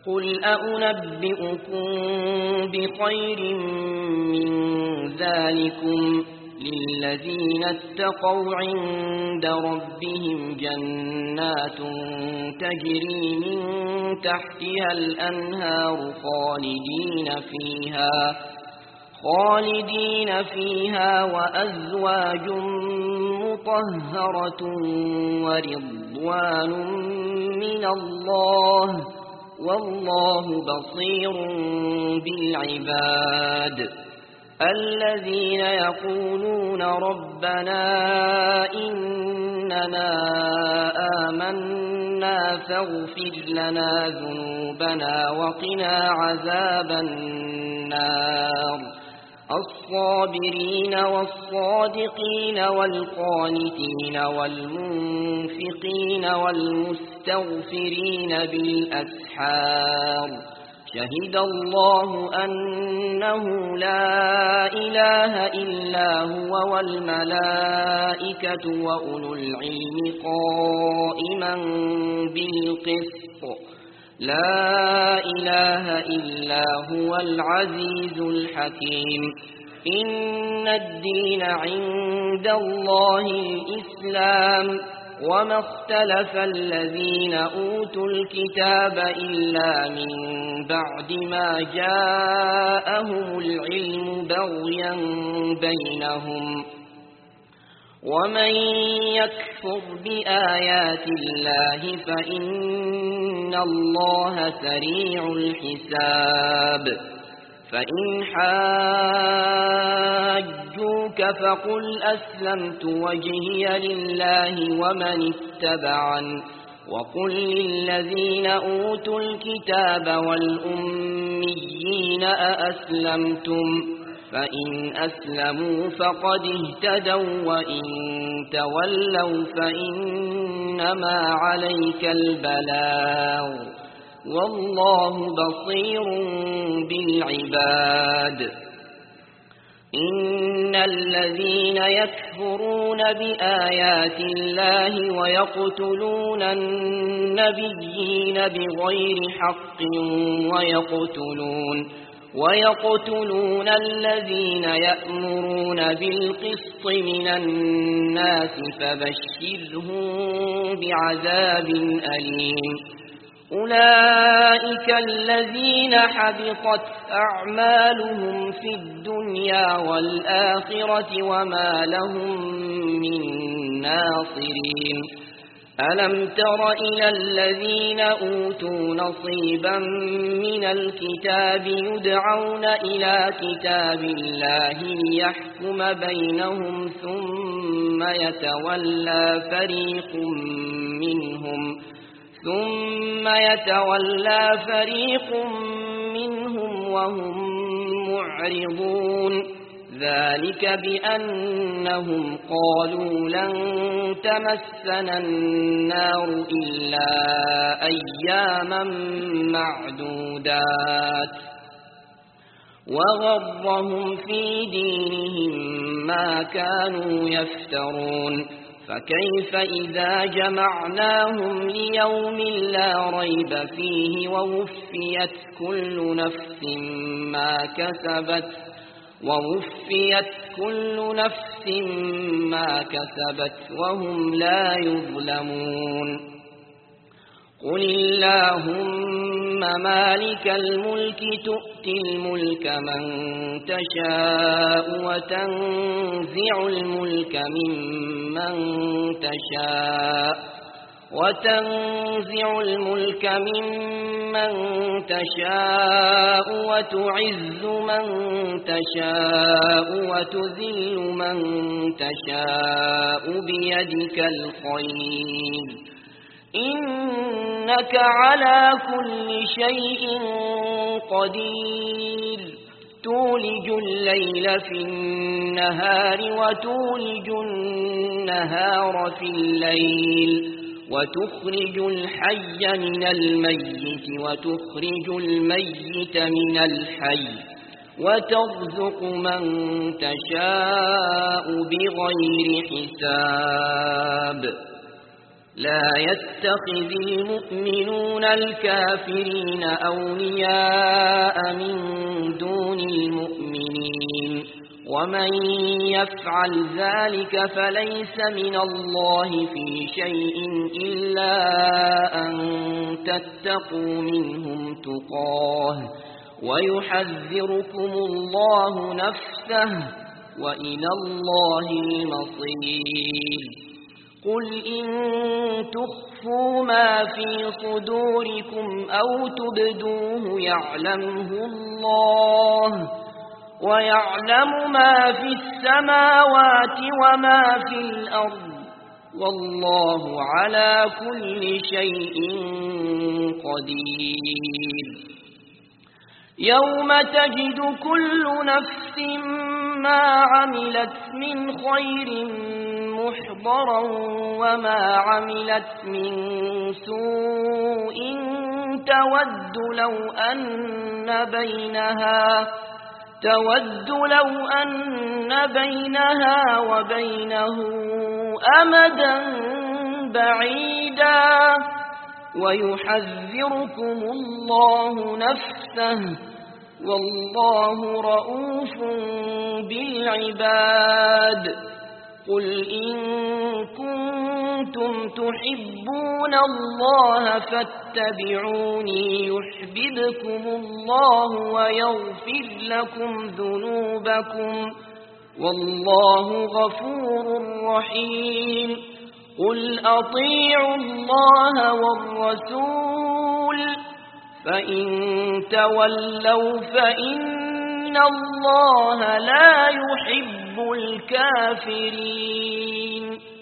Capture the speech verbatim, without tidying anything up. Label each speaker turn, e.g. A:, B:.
A: قل أأنبئكم بخير من ذلكم للذين اتقوا عند ربهم جنات تجري من تحتها الأنهار خالدين فيها خالدين فيها وأزواج مطهرة ورضوان من الله والله بصير بالعباد الذين يقولون ربنا إننا آمنا فاغفر لنا ذنوبنا وقنا عذاب النار الصابرين والصادقين والقانتين والمنفقين والمستغفرين بالأسحار شهد الله أنه لا إله إلا هو والملائكة وأولو العلم قائما بالقسط لا إله إلا هو العزيز الحكيم إن الدين عند الله الإسلام وما اختلف الذين أوتوا الكتاب إلا من بعد ما جاءهم العلم بغيا بينهم ومن يكفر بآيات الله فإن الله سريع الحساب فإن حاجوك فقل أسلمت وجهي لله ومن اتبعن وقل للذين أوتوا الكتاب والأميين أأسلمتم فإن أسلموا فقد اهتدوا وإن تولوا فإنما عليك البلاغ والله بصير بالعباد إن الذين يكفرون بآيات الله ويقتلون النبيين بغير حق ويقتلون ويقتلون الذين يأمرون بالقسط من الناس فبشرهم بعذاب أليم أولئك الذين حبطت أعمالهم في الدنيا والآخرة وما لهم من ناصرين ألم تر إلى الذين أوتوا نصيبا من الكتاب يدعون إلى كتاب الله ليحكم بينهم ثم يتولى فريق منهم ثم يتولى فريق منهم وهم معرضون ذلك بأنهم قالوا لن تمسنا النار إلا أياما معدودات وغرهم في دينهم ما كانوا يفترون فكيف إذا جمعناهم ليوم لا ريب فيه ووفيت كل نفس ما كسبت ووفيت كل نفس ما كسبت وهم لا يظلمون قل اللهم مالك الملك تؤتي الملك من تشاء وتنزع الملك ممن تشاء وتنزع الملك ممن تشاء وتعز من تشاء وتذل من تشاء بيدك الخير إنك على كل شيء قدير تولج الليل في النهار وتولج النهار في الليل وتخرج الحي من الميت وتخرج الميت من الحي وترزق من تشاء بغير حساب لا يتخذ المؤمنون الكافرين أولياء من دون المؤمنين ومن يفعل ذلك فليس من الله في شيء إلا أن تتقوا منهم تقاه ويحذركم الله نفسه وإلى الله المصير. قل إن تخفوا ما في صدوركم أو تبدوه يعلمه الله ويعلم ما في السماوات وما في الأرض والله على كل شيء قدير. يوم تجد كل نفس ما عملت من خير محضرا وما عملت من سوء تود لو أن بينها تود لو أن بينها وبينه أمدا بعيدا ويحذركم الله نفسه والله رؤوف بالعباد. قل إن كنتم تحبون الله فاتبعوني يحببكم الله ويغفر لكم ذنوبكم والله غفور رحيم. قل أطيعوا الله والرسول فإن تولوا فإن الله لا يحب الكافرين.